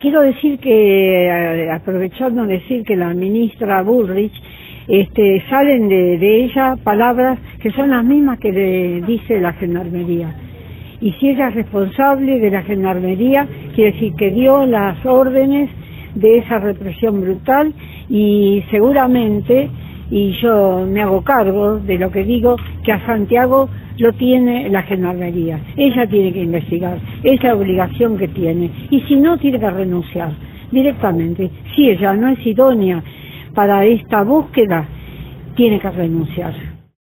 Quiero decir que, aprovechando decir que la ministra Bullrich, salen de ella palabras que son las mismas que le dice la Gendarmería. Y si ella es responsable de la Gendarmería, quiere decir que dio las órdenes de esa represión brutal y seguramente, y yo me hago cargo de lo que digo, que a Santiago lo tiene la Gendarmería. Ella tiene que investigar, es la obligación que tiene, y si no, tiene que renunciar directamente. Si ella no es idónea para esta búsqueda, tiene que renunciar.